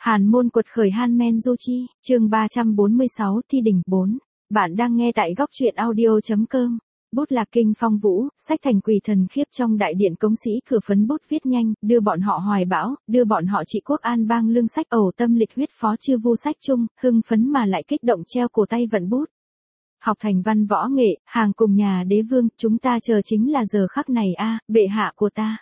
Hàn môn quật khởi Han Men Du Chi, chương 346 Thi đỉnh 4. Bạn đang nghe tại góc truyện audio.com. Bút lạc kinh phong vũ, sách thành quỷ thần khiếp trong đại điện cống sĩ cửa phấn bút viết nhanh, đưa bọn họ hoài bão, đưa bọn họ trị quốc an bang lương sách ẩu tâm lịch huyết phó chư vu sách chung, hưng phấn mà lại kích động treo cổ tay vận bút. Học thành văn võ nghệ, hàng cùng nhà đế vương, chúng ta chờ chính là giờ khắc này a, bệ hạ của ta.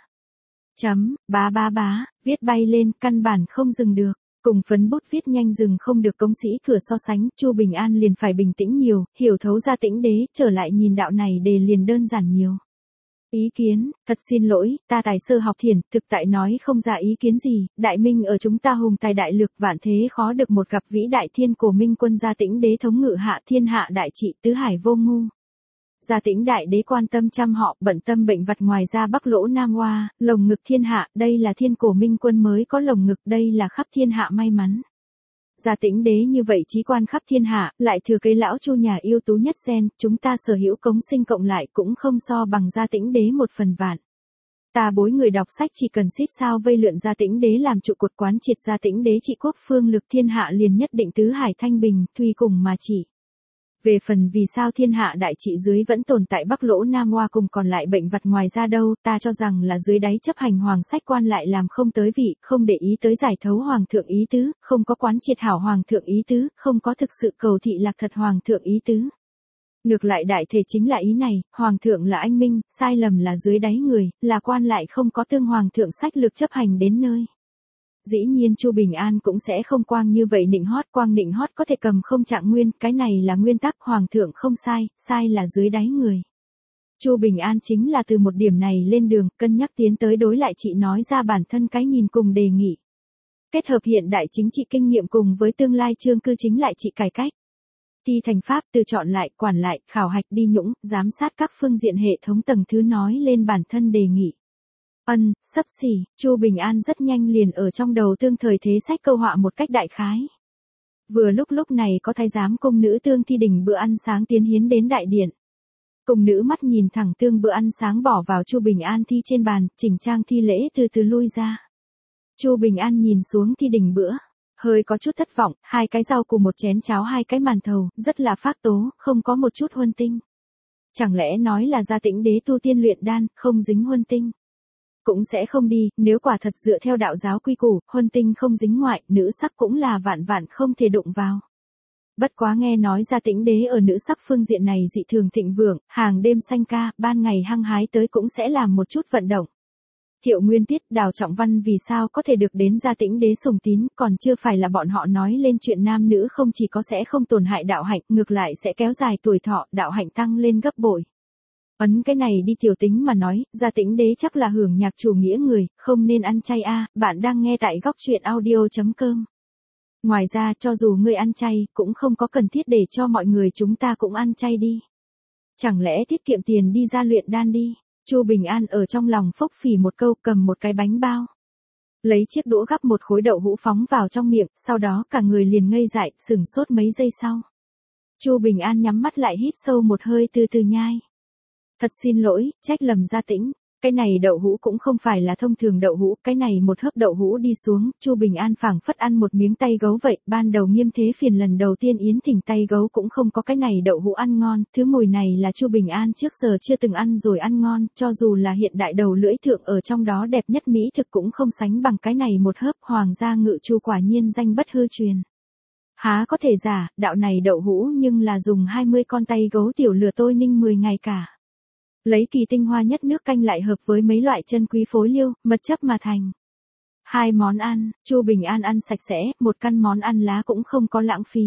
Bá, viết bay lên, căn bản không dừng được. Cùng phấn bút viết nhanh dừng không được cống sĩ cửa so sánh, Chu Bình An liền phải bình tĩnh nhiều, hiểu thấu ra tĩnh đế, trở lại nhìn đạo này đề liền đơn giản nhiều. Ý kiến, thật xin lỗi, ta tài sơ học thiển, thực tại nói không ra ý kiến gì, đại minh ở chúng ta hùng tài đại lược vạn thế khó được một gặp vĩ đại thiên cổ minh quân gia tĩnh đế thống ngự hạ thiên hạ đại trị tứ hải vô ngu. Gia tĩnh đại đế quan tâm chăm họ, bận tâm bệnh vặt ngoài ra bắc lỗ nam hoa, lồng ngực thiên hạ, đây là thiên cổ minh quân mới có lồng ngực, đây là khắp thiên hạ may mắn. Gia tĩnh đế như vậy trí quan khắp thiên hạ, lại thừa kế lão Chu nhà yêu tú nhất gen, chúng ta sở hữu cống sinh cộng lại cũng không so bằng gia tĩnh đế một phần vạn. Ta bối người đọc sách chỉ cần xít sao vây lượn gia tĩnh đế làm trụ cột quán triệt gia tĩnh đế trị quốc phương lực thiên hạ liền nhất định tứ hải thanh bình, tùy cùng mà chỉ. Về phần vì sao thiên hạ đại trị dưới vẫn tồn tại bắc lỗ nam hoa cùng còn lại bệnh vặt ngoài ra đâu, ta cho rằng là dưới đáy chấp hành hoàng sách quan lại làm không tới vị, không để ý tới giải thấu hoàng thượng ý tứ, không có quán triệt hảo hoàng thượng ý tứ, không có thực sự cầu thị lạc thật hoàng thượng ý tứ. Ngược lại đại thể chính là ý này, hoàng thượng là anh minh, sai lầm là dưới đáy người, là quan lại không có tương hoàng thượng sách lược chấp hành đến nơi. Dĩ nhiên Chu Bình An cũng sẽ không quang như vậy nịnh hót, quang nịnh hót có thể cầm không trạng nguyên, cái này là nguyên tắc, hoàng thượng không sai, sai là dưới đáy người. Chu Bình An chính là từ một điểm này lên đường, cân nhắc tiến tới đối lại chị nói ra bản thân cái nhìn cùng đề nghị. Kết hợp hiện đại chính trị kinh nghiệm cùng với tương lai chương cư chính lại trị cải cách. Thi thành pháp từ chọn lại, quản lại, khảo hạch đi nhũng, giám sát các phương diện hệ thống tầng thứ nói lên bản thân đề nghị. Sắp xỉ, Chu Bình An rất nhanh liền ở trong đầu tương thời thế sách câu họa một cách đại khái. Vừa lúc này có thái giám cung nữ tương thi đỉnh bữa ăn sáng tiến hiến đến đại điện. Cung nữ mắt nhìn thẳng tương bữa ăn sáng bỏ vào Chu Bình An thi trên bàn, chỉnh trang thi lễ từ từ lui ra. Chu Bình An nhìn xuống thi đỉnh bữa, hơi có chút thất vọng, 2 cái rau cùng một chén cháo 2 cái màn thầu, rất là phác tố, không có một chút huân tinh. Chẳng lẽ nói là gia tĩnh đế tu tiên luyện đan, không dính huân tinh? Cũng sẽ không đi, nếu quả thật dựa theo đạo giáo quy củ, huân tinh không dính ngoại, nữ sắc cũng là vạn không thể đụng vào. Bất quá nghe nói gia tĩnh đế ở nữ sắc phương diện này dị thường thịnh vượng, hàng đêm sanh ca, ban ngày hăng hái tới cũng sẽ làm một chút vận động. Thiệu Nguyên Tiết, Đào Trọng Văn vì sao có thể được đến gia tĩnh đế sùng tín, còn chưa phải là bọn họ nói lên chuyện nam nữ không chỉ có sẽ không tổn hại đạo hạnh, ngược lại sẽ kéo dài tuổi thọ, đạo hạnh tăng lên gấp bội. Cái này đi tiểu tính mà nói, gia tĩnh đế chắc là hưởng nhạc chủ nghĩa người, không nên ăn chay a. Bạn đang nghe tại góc truyện audio.com. Ngoài ra cho dù ngươi ăn chay, cũng không có cần thiết để cho mọi người chúng ta cũng ăn chay đi. Chẳng lẽ tiết kiệm tiền đi ra luyện đan đi. Chu Bình An ở trong lòng phốc phỉ một câu, cầm một cái bánh bao. Lấy chiếc đũa gắp một khối đậu hũ phóng vào trong miệng, sau đó cả người liền ngây dại, sửng sốt mấy giây sau. Chu Bình An nhắm mắt lại hít sâu một hơi từ từ nhai. Thật xin lỗi, trách lầm gia tĩnh. Cái này đậu hũ cũng không phải là thông thường đậu hũ, cái này một hớp đậu hũ đi xuống, Chu Bình An phảng phất ăn một miếng tay gấu vậy, ban đầu Nghiêm Thế Phiền lần đầu tiên yến thỉnh tay gấu cũng không có cái này đậu hũ ăn ngon, thứ mùi này là Chu Bình An trước giờ chưa từng ăn rồi ăn ngon, cho dù là hiện đại đầu lưỡi thượng ở trong đó đẹp nhất mỹ thực cũng không sánh bằng cái này một hớp, hoàng gia ngự Chu quả nhiên danh bất hư truyền. Há có thể giả, đạo này đậu hũ nhưng là dùng 20 con tay gấu tiểu lừa tôi ninh 10 ngày cả. Lấy kỳ tinh hoa nhất nước canh lại hợp với mấy loại chân quý phối liêu, mật chấp mà thành. 2 món ăn, Chu Bình An ăn sạch sẽ, một căn món ăn lá cũng không có lãng phí.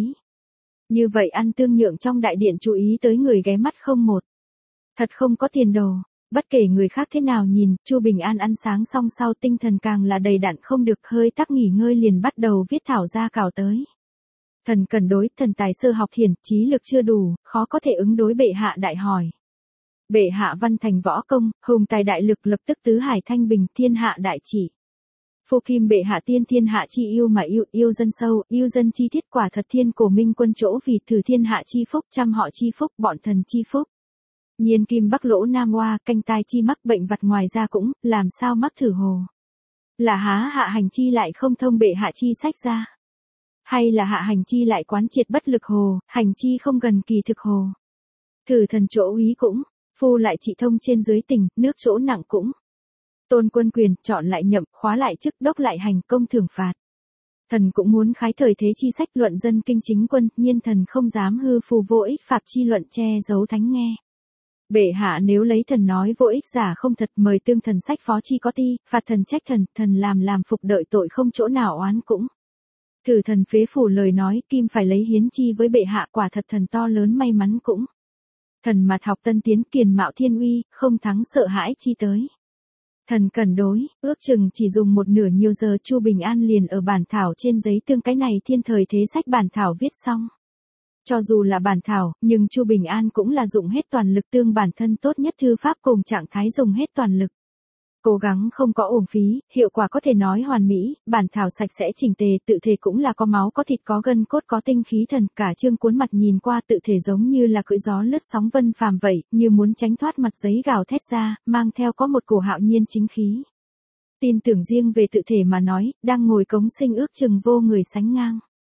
Như vậy ăn tương nhượng trong đại điện chú ý tới người ghé mắt không một. Thật không có tiền đồ, bất kể người khác thế nào nhìn, Chu Bình An ăn sáng xong sau tinh thần càng là đầy đặn không được hơi tắc nghỉ ngơi liền bắt đầu viết thảo ra cào tới. Thần cần đối, thần tài sơ học thiền, trí lực chưa đủ, khó có thể ứng đối bệ hạ đại hỏi. Bệ hạ văn thành võ công, hùng tài đại lực lập tức tứ hải thanh bình, thiên hạ đại trị. Phô kim bệ hạ tiên thiên hạ chi yêu mà yêu dân sâu, yêu dân chi thiết quả thật thiên cổ minh quân chỗ vì thử thiên hạ chi phúc, trăm họ chi phúc, bọn thần chi phúc. Nhiên kim bắc lỗ nam hoa, canh tai chi mắc bệnh vặt ngoài ra cũng, làm sao mắc thử hồ. Là Hạ Hành Chi lại không thông bệ hạ chi sách ra? Hay là Hạ Hành Chi lại quán triệt bất lực hồ, hành chi không gần kỳ thực hồ? Thử thần chỗ úy cũng, phu lại trị thông trên dưới tình, nước chỗ nặng cũng. Tôn quân quyền, chọn lại nhậm, khóa lại chức, đốc lại hành, công thưởng phạt. Thần cũng muốn khái thời thế chi sách luận dân kinh chính quân, nhiên thần không dám hư phù vô ích phạt chi luận che giấu thánh nghe. Bệ hạ nếu lấy thần nói vô ích giả không thật, mời tương thần sách phó chi có ti, phạt thần trách thần, thần làm phục đợi tội không chỗ nào oán cũng. Thử thần phế phủ lời nói, kim phải lấy hiến chi với bệ hạ, quả thật thần to lớn may mắn cũng. Thần mặt học tân tiến, kiền mạo thiên uy, không thắng sợ hãi chi tới. Thần cần đối, ước chừng chỉ dùng một nửa nhiều giờ Chu Bình An liền ở bản thảo trên giấy tương cái này thiên thời thế sách bản thảo viết xong. Cho dù là bản thảo, nhưng Chu Bình An cũng là dùng hết toàn lực tương bản thân tốt nhất thư pháp cùng trạng thái dùng hết toàn lực. Cố gắng không có uổng phí, hiệu quả có thể nói hoàn mỹ, bản thảo sạch sẽ chỉnh tề, tự thể cũng là có máu có thịt có gân cốt có tinh khí thần, cả chương cuốn mặt nhìn qua tự thể giống như là cưỡi gió lướt sóng vân phàm vậy, như muốn tránh thoát mặt giấy gào thét ra, mang theo có một cổ hạo nhiên chính khí. Tin tưởng riêng về tự thể mà nói, đang ngồi cống sinh ước chừng vô người sánh ngang.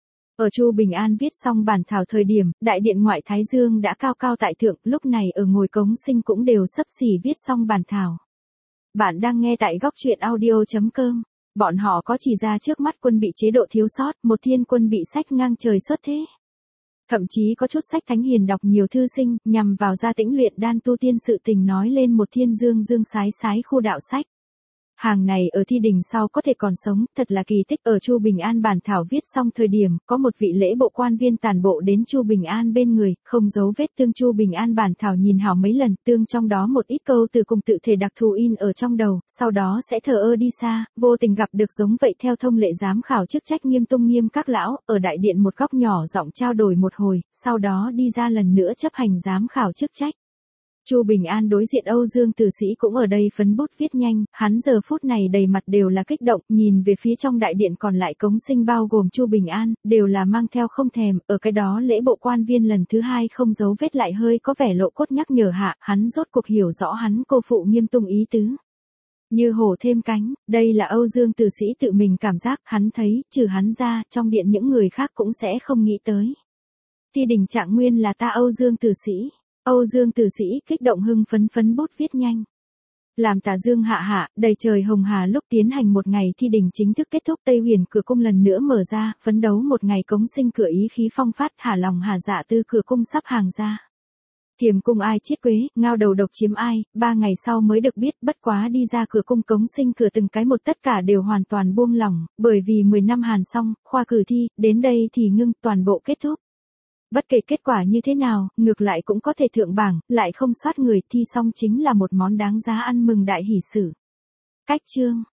Ở Chu Bình An viết xong bản thảo thời điểm, đại điện ngoại Thái Dương đã cao cao tại thượng, lúc này ở ngồi cống sinh cũng đều xấp xỉ viết xong bản thảo. Bạn đang nghe tại góc truyện audio.com. Bọn họ có chỉ ra trước mắt quân bị chế độ thiếu sót, một thiên quân bị sách ngang trời xuất thế. Thậm chí có chút sách thánh hiền đọc nhiều thư sinh, nhằm vào gia tĩnh luyện đan tu tiên sự tình nói lên một thiên dương sái sái khu đạo sách. Hàng này ở thi đình sau có thể còn sống, thật là kỳ tích. Ở Chu Bình An bản thảo viết xong thời điểm, có một vị lễ bộ quan viên tàn bộ đến Chu Bình An bên người, không giấu vết tương Chu Bình An bản thảo nhìn hảo mấy lần, tương trong đó một ít câu từ cùng tự thể đặc thù in ở trong đầu, sau đó sẽ thờ ơ đi xa, vô tình gặp được giống vậy theo thông lệ giám khảo chức trách nghiêm các lão, ở đại điện một góc nhỏ giọng trao đổi một hồi, sau đó đi ra lần nữa chấp hành giám khảo chức trách. Chu Bình An đối diện Âu Dương Tử Sĩ cũng ở đây phấn bút viết nhanh, hắn giờ phút này đầy mặt đều là kích động, nhìn về phía trong đại điện còn lại cống sinh bao gồm Chu Bình An, đều là mang theo không thèm, ở cái đó lễ bộ quan viên lần thứ hai không giấu vết lại hơi có vẻ lộ cốt nhắc nhở hạ, hắn rốt cuộc hiểu rõ hắn cô phụ nghiêm tung ý tứ. Như hổ thêm cánh, đây là Âu Dương Tử Sĩ tự mình cảm giác, hắn thấy, trừ hắn ra, trong điện những người khác cũng sẽ không nghĩ tới. Thi đình trạng nguyên là ta Âu Dương Tử Sĩ. Âu Dương Tử Sĩ kích động hưng phấn bút viết nhanh. Làm tà dương hạ, đầy trời hồng hà lúc tiến hành một ngày thi đình chính thức kết thúc Tây Huyền cửa cung lần nữa mở ra, phấn đấu một ngày cống sinh cửa ý khí phong phát hà lòng hà dạ tư cửa cung sắp hàng ra. Thiềm cung ai chiết quế, ngao đầu độc chiếm ai, 3 ngày sau mới được biết, bất quá đi ra cửa cung cống sinh cửa từng cái một tất cả đều hoàn toàn buông lỏng, bởi vì 10 năm hàn xong, khoa cử thi, đến đây thì ngưng toàn bộ kết thúc. Bất kể kết quả như thế nào, ngược lại cũng có thể thượng bảng, lại không soát người thi xong chính là một món đáng giá ăn mừng đại hỷ sự. Cách chương